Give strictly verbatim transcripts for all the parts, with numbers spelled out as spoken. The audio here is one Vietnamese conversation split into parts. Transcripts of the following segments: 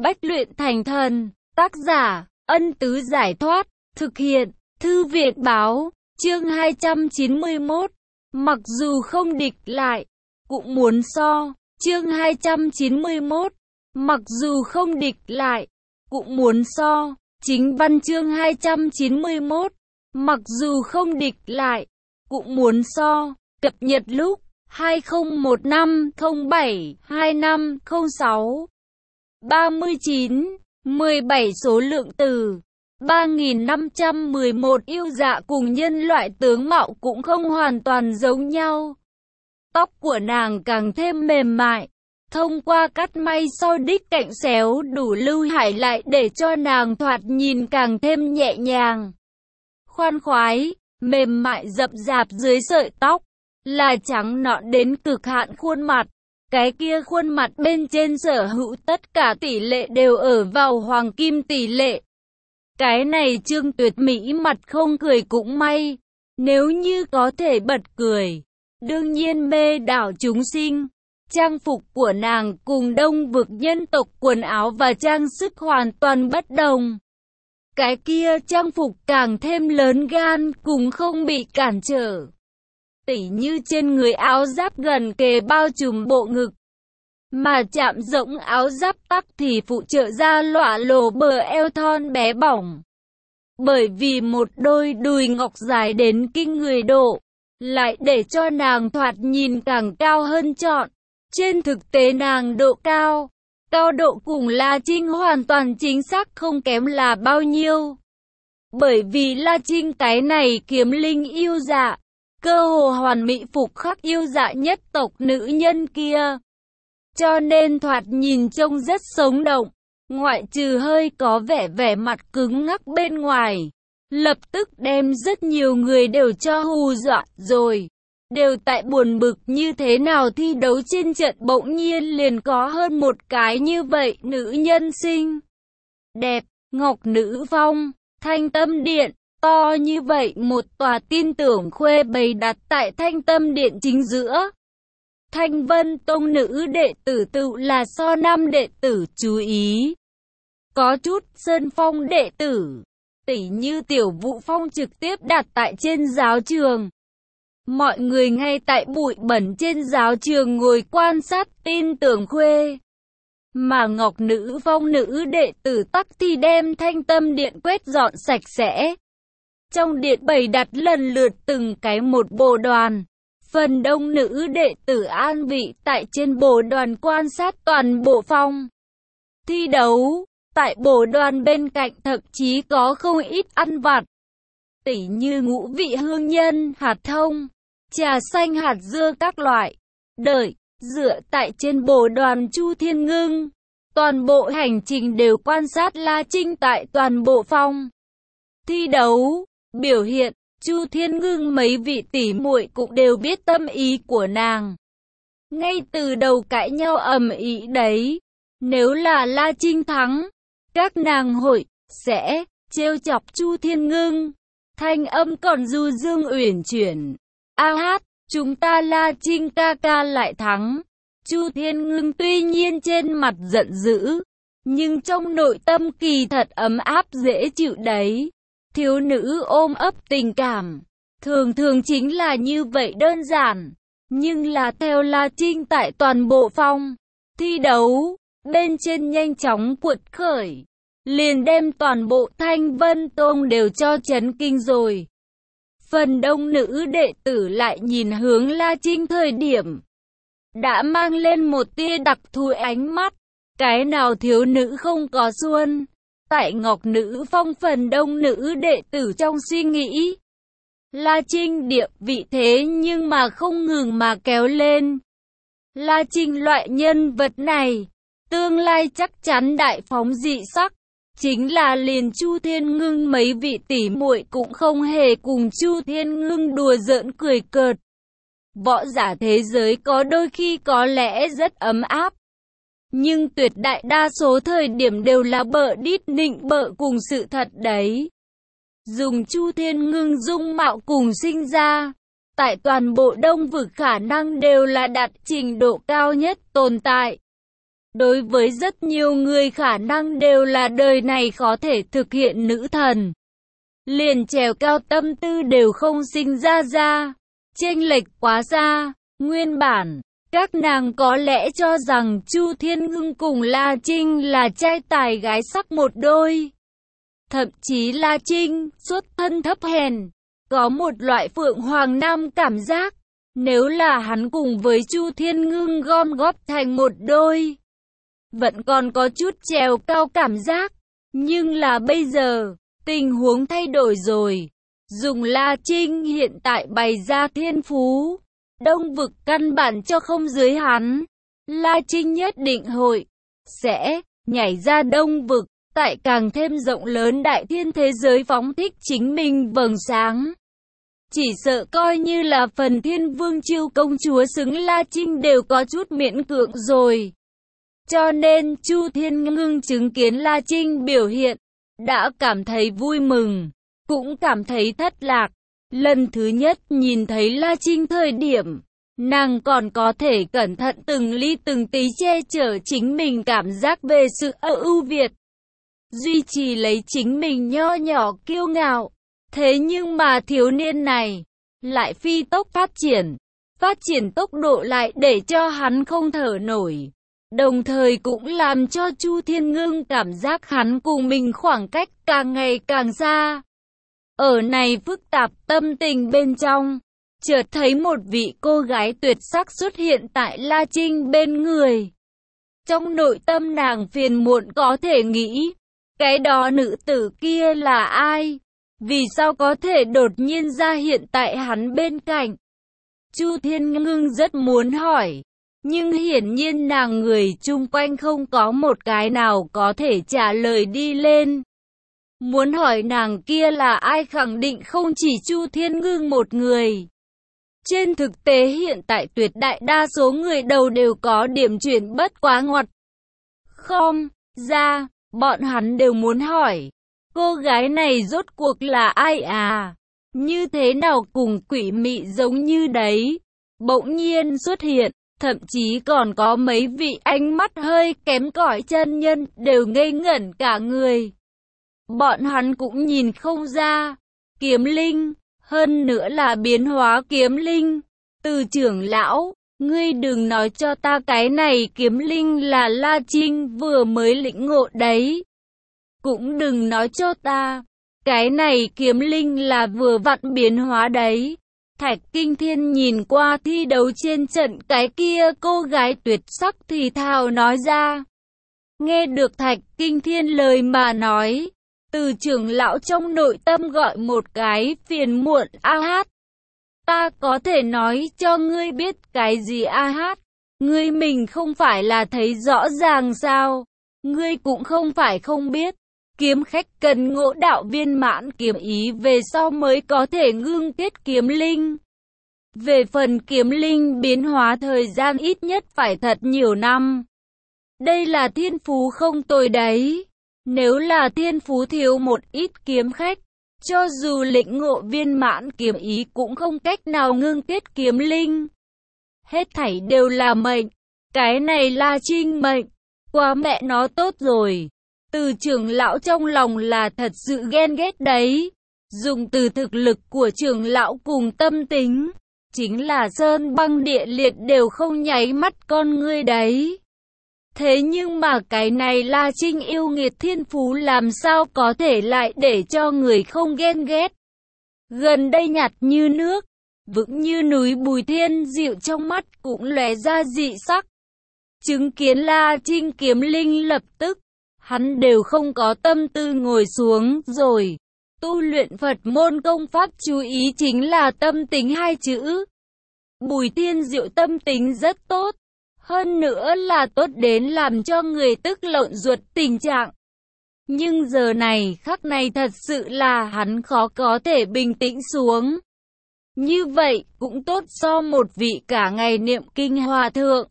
Bách luyện thành thần. Tác giả, Ân Tứ Giải Thoát. Thực hiện, Thư Viện Báo. Chương hai trăm chín mươi mốt. Mặc dù không địch lại, cũng muốn so. Chương hai trăm chín mươi mốt. Mặc dù không địch lại, cũng muốn so. Chính văn chương hai trăm chín mươi mốt. Mặc dù không địch lại, cũng muốn so. Cập nhật lúc hai không một năm không bảy hai năm không sáu. ba mươi chín, mười bảy số lượng từ. ba nghìn năm trăm mười một yêu dạ cùng nhân loại tướng mạo cũng không hoàn toàn giống nhau. Tóc của nàng càng thêm mềm mại. Thông qua cắt may sau đích cạnh xéo đủ lưu hải lại để cho nàng thoạt nhìn càng thêm nhẹ nhàng. Khoan khoái, mềm mại rậm rạp dưới sợi tóc. Là trắng nõn đến cực hạn khuôn mặt. Cái kia khuôn mặt bên trên sở hữu tất cả tỷ lệ đều ở vào hoàng kim tỷ lệ. Cái này Trương Tuyệt mỹ mặt không cười cũng may. Nếu như có thể bật cười, đương nhiên mê đảo chúng sinh. Trang phục của nàng cùng đông vực nhân tộc quần áo và trang sức hoàn toàn bất đồng. Cái kia trang phục càng thêm lớn gan cùng không bị cản trở. Tỉ như trên người áo giáp gần kề bao trùm bộ ngực. Mà chạm rỗng áo giáp tắc thì phụ trợ ra lọa lồ bờ eo thon bé bỏng. Bởi vì một đôi đùi ngọc dài đến kinh người độ, lại để cho nàng thoạt nhìn càng cao hơn trọn. Trên thực tế nàng độ cao, cao độ cùng La Trinh hoàn toàn chính xác không kém là bao nhiêu. Bởi vì La Trinh cái này kiếm linh yêu dạ, cơ hồ hoàn mỹ phục khắc yêu dạ nhất tộc nữ nhân kia. Cho nên thoạt nhìn trông rất sống động, ngoại trừ hơi có vẻ vẻ mặt cứng ngắc bên ngoài. Lập tức đem rất nhiều người đều cho hù dọa rồi. Đều tại buồn bực như thế nào thi đấu trên trận bỗng nhiên liền có hơn một cái như vậy nữ nhân xinh đẹp, Ngọc Nữ Phong, Thanh Tâm Điện. To như vậy một tòa tin tưởng khuê bày đặt tại Thanh Tâm Điện chính giữa. Thanh Vân Tông nữ đệ tử tự là so năm đệ tử chú ý. Có chút Sơn Phong đệ tử, tỉ như Tiểu Vũ Phong trực tiếp đặt tại trên giáo trường. Mọi người ngay tại bụi bẩn trên giáo trường ngồi quan sát tin tưởng khuê. Mà Ngọc Nữ Phong nữ đệ tử tắc thì đem Thanh Tâm Điện quét dọn sạch sẽ. Trong điện bày đặt lần lượt từng cái một bồ đoàn. Phần đông nữ đệ tử an vị tại trên bồ đoàn quan sát toàn bộ phong thi đấu. Tại bồ đoàn bên cạnh thậm chí có không ít ăn vặt. Tỉ như ngũ vị hương nhân, hạt thông, trà xanh hạt dưa các loại. Đợi, dựa tại trên bồ đoàn Chu Thiên Ngưng. Toàn bộ hành trình đều quan sát La Trinh tại toàn bộ phong thi đấu. Biểu hiện, Chu Thiên Ngưng mấy vị tỷ muội cũng đều biết tâm ý của nàng. Ngay từ đầu cãi nhau ầm ĩ đấy. Nếu là La Trinh thắng, các nàng hội sẽ trêu chọc Chu Thiên Ngưng. Thanh âm còn du dương uyển chuyển. A hát, chúng ta La Trinh ca ca lại thắng. Chu Thiên Ngưng tuy nhiên trên mặt giận dữ, nhưng trong nội tâm kỳ thật ấm áp dễ chịu đấy. Thiếu nữ ôm ấp tình cảm, thường thường chính là như vậy đơn giản. Nhưng là theo La Trinh tại toàn bộ phong thi đấu, bên trên nhanh chóng cuột khởi, liền đem toàn bộ Thanh Vân Tông đều cho chấn kinh rồi. Phần đông nữ đệ tử lại nhìn hướng La Trinh thời điểm, đã mang lên một tia đặc thù ánh mắt. Cái nào thiếu nữ không có xuân? Tại Ngọc Nữ Phong phần đông nữ đệ tử trong suy nghĩ, La Trinh địa vị thế nhưng mà không ngừng mà kéo lên. La Trinh loại nhân vật này, tương lai chắc chắn đại phóng dị sắc. Chính là liền Chu Thiên Ngưng mấy vị tỷ muội cũng không hề cùng Chu Thiên Ngưng đùa giỡn cười cợt. Võ giả thế giới có đôi khi có lẽ rất ấm áp, nhưng tuyệt đại đa số thời điểm đều là bợ đít nịnh bợ cùng sự thật đấy. Dùng Chu Thiên Ngưng dung mạo cùng sinh ra, tại toàn bộ đông vực khả năng đều là đạt trình độ cao nhất tồn tại. Đối với rất nhiều người khả năng đều là đời này khó thể thực hiện nữ thần. Liền trèo cao tâm tư đều không sinh ra ra. Chênh lệch quá xa. Nguyên bản, các nàng có lẽ cho rằng Chu Thiên Ngưng cùng La Trinh là trai tài gái sắc một đôi. Thậm chí La Trinh, xuất thân thấp hèn, có một loại Phượng Hoàng Nam cảm giác. Nếu là hắn cùng với Chu Thiên Ngưng gom góp thành một đôi, vẫn còn có chút trèo cao cảm giác. Nhưng là bây giờ, tình huống thay đổi rồi. Dùng La Trinh hiện tại bày ra thiên phú, Đông vực căn bản cho không dưới hắn. La Trinh nhất định hội, sẽ, nhảy ra Đông vực, tại càng thêm rộng lớn đại thiên thế giới phóng thích chính mình vầng sáng. Chỉ sợ coi như là phần Thiên Vương Chiêu công chúa xứng La Trinh đều có chút miễn cưỡng rồi. Cho nên Chu Thiên Ngưng chứng kiến La Trinh biểu hiện, đã cảm thấy vui mừng, cũng cảm thấy thất lạc. Lần thứ nhất nhìn thấy La Trinh thời điểm, nàng còn có thể cẩn thận từng ly từng tí che chở chính mình cảm giác về sự ưu việt, duy trì lấy chính mình nho nhỏ kiêu ngạo. Thế nhưng mà thiếu niên này lại phi tốc phát triển, phát triển tốc độ lại để cho hắn không thở nổi. Đồng thời cũng làm cho Chu Thiên Ngưng cảm giác hắn cùng mình khoảng cách càng ngày càng xa. Ở này phức tạp tâm tình bên trong, chợt thấy một vị cô gái tuyệt sắc xuất hiện tại La Trinh bên người. Trong nội tâm nàng phiền muộn có thể nghĩ, cái đó nữ tử kia là ai? Vì sao có thể đột nhiên ra hiện tại hắn bên cạnh? Chu Thiên Ngưng rất muốn hỏi, nhưng hiển nhiên nàng người chung quanh không có một cái nào có thể trả lời đi lên. Muốn hỏi nàng kia là ai khẳng định không chỉ Chu Thiên Ngưng một người. Trên thực tế hiện tại tuyệt đại đa số người đầu đều có điểm chuyển bất quá ngoặt. Không, ra, bọn hắn đều muốn hỏi, cô gái này rốt cuộc là ai à? Như thế nào cùng quỷ mị giống như đấy? Bỗng nhiên xuất hiện, thậm chí còn có mấy vị ánh mắt hơi kém cỏi chân nhân đều ngây ngẩn cả người. Bọn hắn cũng nhìn không ra, kiếm linh, hơn nữa là biến hóa kiếm linh. Từ trưởng lão, ngươi đừng nói cho ta cái này kiếm linh là La Trinh vừa mới lĩnh ngộ đấy. Cũng đừng nói cho ta, cái này kiếm linh là vừa vặn biến hóa đấy. Thạch Kinh Thiên nhìn qua thi đấu trên trận cái kia cô gái tuyệt sắc thì thào nói ra. Nghe được Thạch Kinh Thiên lời mà nói, từ trưởng lão trong nội tâm gọi một cái phiền muộn. A hát, ta có thể nói cho ngươi biết cái gì a hát? Ngươi mình không phải là thấy rõ ràng sao? Ngươi cũng không phải không biết. Kiếm khách cần ngộ đạo viên mãn kiếm ý về sau mới có thể ngưng kết kiếm linh. Về phần kiếm linh biến hóa thời gian ít nhất phải thật nhiều năm. Đây là thiên phú không tồi đấy. Nếu là thiên phú thiếu một ít kiếm khách, cho dù lĩnh ngộ viên mãn kiếm ý cũng không cách nào ngưng kết kiếm linh. Hết thảy đều là mệnh. Cái này là Trinh mệnh. Quá mẹ nó tốt rồi. Từ trưởng lão trong lòng là thật sự ghen ghét đấy. Dùng từ thực lực của trưởng lão cùng tâm tính, chính là sơn băng địa liệt đều không nháy mắt con ngươi đấy. Thế nhưng mà cái này La Trinh yêu nghiệt thiên phú làm sao có thể lại để cho người không ghen ghét. Gần đây nhạt như nước, vững như núi Bùi Thiên Diệu trong mắt cũng lóe ra dị sắc. Chứng kiến La Trinh kiếm linh lập tức, hắn đều không có tâm tư ngồi xuống rồi. Tu luyện Phật môn công pháp chú ý chính là tâm tính hai chữ. Bùi Thiên Diệu tâm tính rất tốt. Hơn nữa là tốt đến làm cho người tức lộn ruột tình trạng. Nhưng giờ này khắc này thật sự là hắn khó có thể bình tĩnh xuống. Như vậy cũng tốt so một vị cả ngày niệm kinh hòa thượng.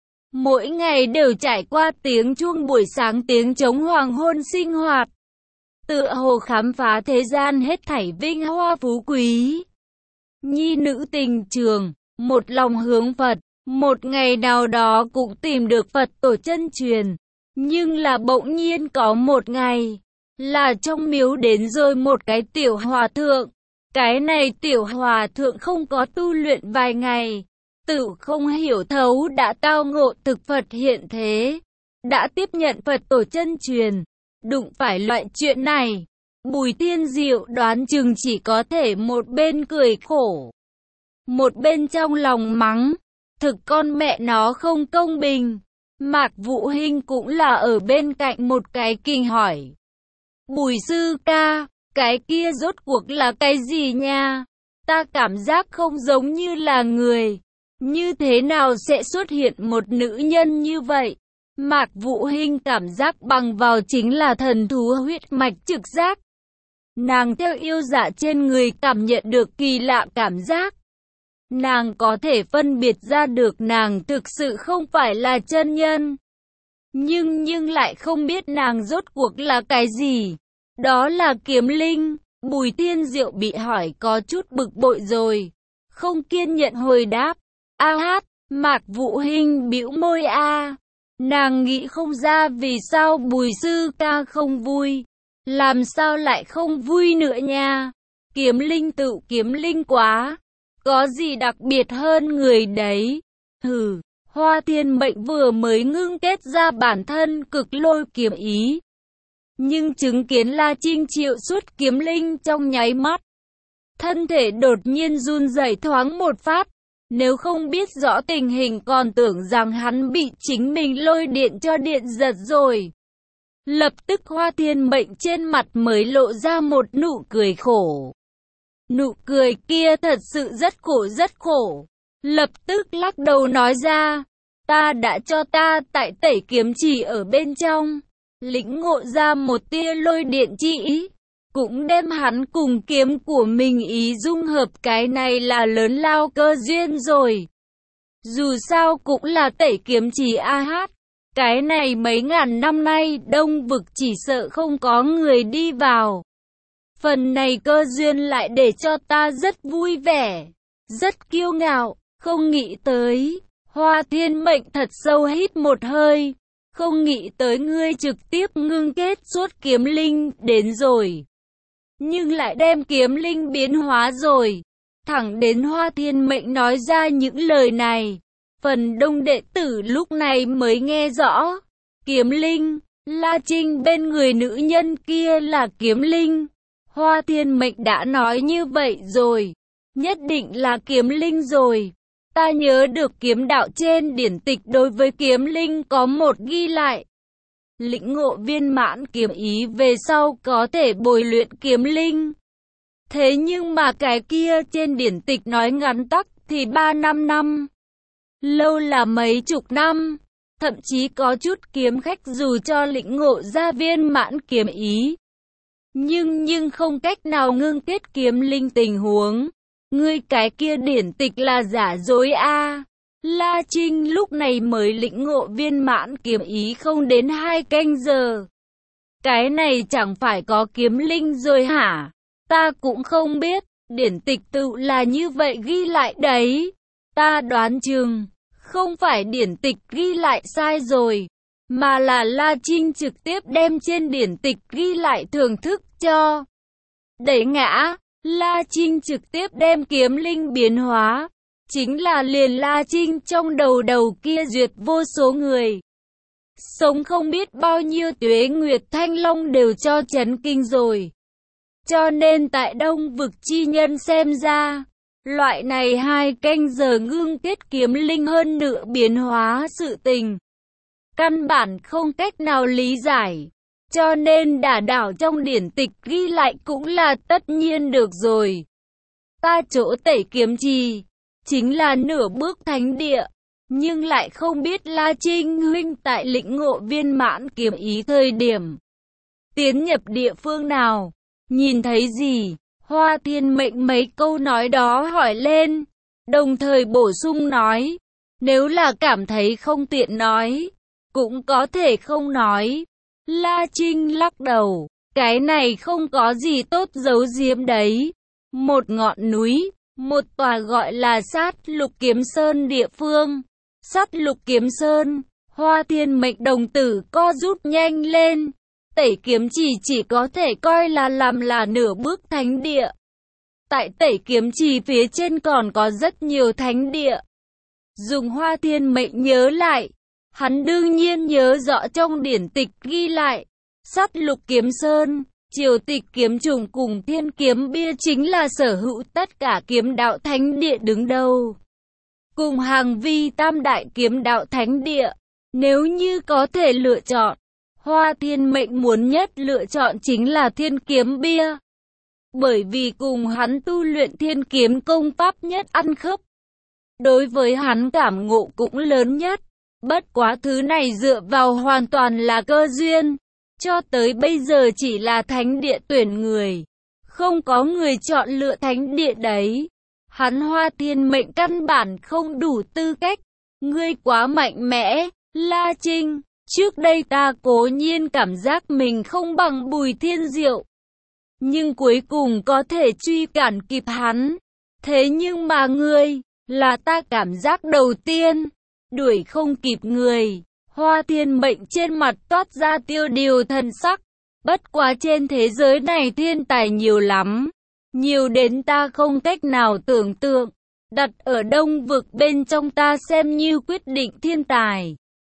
Mỗi ngày đều trải qua tiếng chuông buổi sáng tiếng trống hoàng hôn sinh hoạt. Tựa hồ khám phá thế gian hết thảy vinh hoa phú quý. Nhi nữ tình trường, một lòng hướng Phật. một ngày nào đó cũng tìm được Phật tổ chân truyền. Nhưng là bỗng nhiên có một ngày, là trong miếu đến rồi một cái tiểu hòa thượng. Cái này tiểu hòa thượng không có tu luyện vài ngày, tự không hiểu thấu đã tao ngộ thực Phật hiện thế, đã tiếp nhận Phật tổ chân truyền. Đụng phải loại chuyện này, Bùi Thiên Diệu đoán chừng chỉ có thể một bên cười khổ, một bên trong lòng mắng, thực con mẹ nó không công bình. Mạc Vũ Hinh cũng là ở bên cạnh một cái kinh hỏi. Bùi sư ca, cái kia rốt cuộc là cái gì nha? Ta cảm giác không giống như là người. Như thế nào sẽ xuất hiện một nữ nhân như vậy? Mạc Vũ Hinh cảm giác bằng vào chính là thần thú huyết mạch trực giác. Nàng theo yêu dạ trên người cảm nhận được kỳ lạ cảm giác. Nàng có thể phân biệt ra được nàng thực sự không phải là chân nhân. Nhưng nhưng lại không biết nàng rốt cuộc là cái gì. Đó là kiếm linh. Bùi Thiên Diệu bị hỏi có chút bực bội rồi. Không kiên nhẫn hồi đáp. A hát, Mạc Vũ Hinh bĩu môi a. Nàng nghĩ không ra vì sao Bùi sư ca không vui. Làm sao lại không vui nữa nha. Kiếm linh tự kiếm linh quá. Có gì đặc biệt hơn người đấy? Hừ, Hoa Thiên Mệnh vừa mới ngưng kết ra bản thân cực lôi kiếm ý. Nhưng chứng kiến La Trinh triệu xuất kiếm linh trong nháy mắt. Thân thể đột nhiên run rẩy thoáng một phát. Nếu không biết rõ tình hình còn tưởng rằng hắn bị chính mình lôi điện cho điện giật rồi. Lập tức Hoa Thiên Mệnh trên mặt mới lộ ra một nụ cười khổ. Nụ cười kia thật sự rất khổ rất khổ. Lập tức lắc đầu nói ra. Ta đã cho ta tại tẩy kiếm chỉ ở bên trong. Lĩnh ngộ ra một tia lôi điện chi ý. Cũng đem hắn cùng kiếm của mình ý dung hợp, cái này là lớn lao cơ duyên rồi. Dù sao cũng là tẩy kiếm chỉ a hát. Cái này mấy ngàn năm nay Đông Vực chỉ sợ không có người đi vào. Phần này cơ duyên lại để cho ta rất vui vẻ, rất kiêu ngạo, không nghĩ tới. Hoa Thiên Mệnh thật sâu hít một hơi. Không nghĩ tới ngươi trực tiếp ngưng kết suốt kiếm linh đến rồi. Nhưng lại đem kiếm linh biến hóa rồi. Thẳng đến Hoa Thiên Mệnh nói ra những lời này. Phần đông đệ tử lúc này mới nghe rõ. Kiếm linh, La Trinh bên người nữ nhân kia là kiếm linh. Hoa Thiên Mệnh đã nói như vậy rồi. Nhất định là kiếm linh rồi. Ta nhớ được kiếm đạo trên điển tịch đối với kiếm linh có một ghi lại. Lĩnh ngộ viên mãn kiếm ý về sau có thể bồi luyện kiếm linh. Thế nhưng mà cái kia trên điển tịch nói ngắn tắc thì ba năm năm. Lâu là mấy chục năm. Thậm chí có chút kiếm khách dù cho lĩnh ngộ ra viên mãn kiếm ý. Nhưng nhưng không cách nào ngưng kết kiếm linh tình huống. Ngươi cái kia điển tịch là giả dối a. La Trinh lúc này mới lĩnh ngộ viên mãn kiếm ý không đến hai canh giờ. Cái này chẳng phải có kiếm linh rồi hả? Ta cũng không biết, điển tịch tự là như vậy ghi lại đấy. Ta đoán chừng, không phải điển tịch ghi lại sai rồi, mà là La Trinh trực tiếp đem trên điển tịch ghi lại thưởng thức cho đẩy ngã. La Trinh trực tiếp đem kiếm linh biến hóa. Chính là liền La Trinh trong đầu đầu kia duyệt vô số người. Sống không biết bao nhiêu tuế nguyệt Thanh Long đều cho chấn kinh rồi. Cho nên tại Đông Vực chi nhân xem ra, loại này hai canh giờ ngưng kết kiếm linh hơn nữa biến hóa sự tình. Căn bản không cách nào lý giải. Cho nên đả đảo trong điển tịch ghi lại cũng là tất nhiên được rồi. Ta chỗ tẩy kiếm trì chính là nửa bước thánh địa, nhưng lại không biết La Trinh huynh tại lĩnh ngộ viên mãn kiếm ý thời điểm tiến nhập địa phương nào, nhìn thấy gì? Hoa Thiên Mệnh mấy câu nói đó hỏi lên, đồng thời bổ sung nói, nếu là cảm thấy không tiện nói, cũng có thể không nói. La Trinh lắc đầu, cái này không có gì tốt giấu giếm đấy. Một ngọn núi, một tòa gọi là Sát Lục Kiếm Sơn địa phương, Sắt lục kiếm sơn, Hoa Thiên Mệnh đồng tử co rút nhanh lên. Tẩy kiếm chỉ chỉ có thể coi là làm là nửa bước thánh địa. Tại tẩy kiếm chỉ phía trên còn có rất nhiều thánh địa. Dùng Hoa Thiên Mệnh nhớ lại, hắn đương nhiên nhớ rõ trong điển tịch ghi lại, Sắt lục kiếm sơn, triều tịch kiếm trùng cùng thiên kiếm bia chính là sở hữu tất cả kiếm đạo thánh địa đứng đầu. Cùng hàng vi tam đại kiếm đạo thánh địa, nếu như có thể lựa chọn, Hoa Thiên Mệnh muốn nhất lựa chọn chính là thiên kiếm bia. Bởi vì cùng hắn tu luyện thiên kiếm công pháp nhất ăn khớp. Đối với hắn cảm ngộ cũng lớn nhất. Bất quá thứ này dựa vào hoàn toàn là cơ duyên. Cho tới bây giờ chỉ là thánh địa tuyển người. Không có người chọn lựa thánh địa đấy. Hắn Hoa Thiên Mệnh căn bản không đủ tư cách. Ngươi quá mạnh mẽ, La Trinh. Trước đây ta cố nhiên cảm giác mình không bằng Bùi Thiên Diệu. Nhưng cuối cùng có thể truy cản kịp hắn. Thế nhưng mà ngươi, là ta cảm giác đầu tiên. Đuổi không kịp người. Hoa Thiên Mệnh trên mặt toát ra tiêu điều thần sắc. Bất quá trên thế giới này thiên tài nhiều lắm. Nhiều đến ta không cách nào tưởng tượng. Đặt ở đông vực bên trong ta xem như quyết định thiên tài.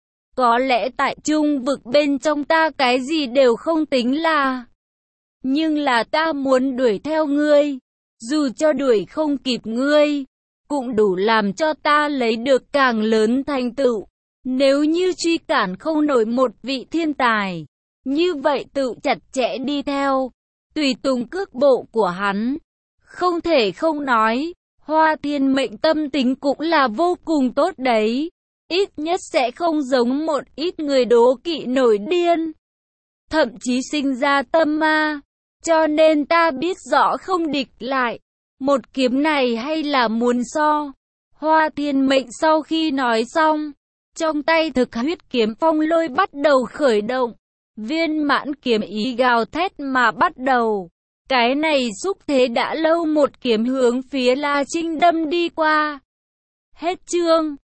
Có lẽ tại trung vực bên trong ta cái gì đều không tính là. Nhưng là ta muốn đuổi theo ngươi. Dù cho đuổi không kịp ngươi, cũng đủ làm cho ta lấy được càng lớn thành tựu. Nếu như truy cản không nổi một vị thiên tài, như vậy tự chặt chẽ đi theo, tùy tùng cước bộ của hắn. Không thể không nói, Hoa Thiên Mệnh tâm tính cũng là vô cùng tốt đấy. Ít nhất sẽ không giống một ít người đố kỵ nổi điên. Thậm chí sinh ra tâm ma. Cho nên ta biết rõ không địch lại. Một kiếm này hay là muốn so. Hoa Thiên Mệnh sau khi nói xong, trong tay thực huyết kiếm phong lôi bắt đầu khởi động. Viên mãn kiếm ý gào thét mà bắt đầu. Cái này xúc thế đã lâu một kiếm hướng phía La Trinh đâm đi qua. Hết chương.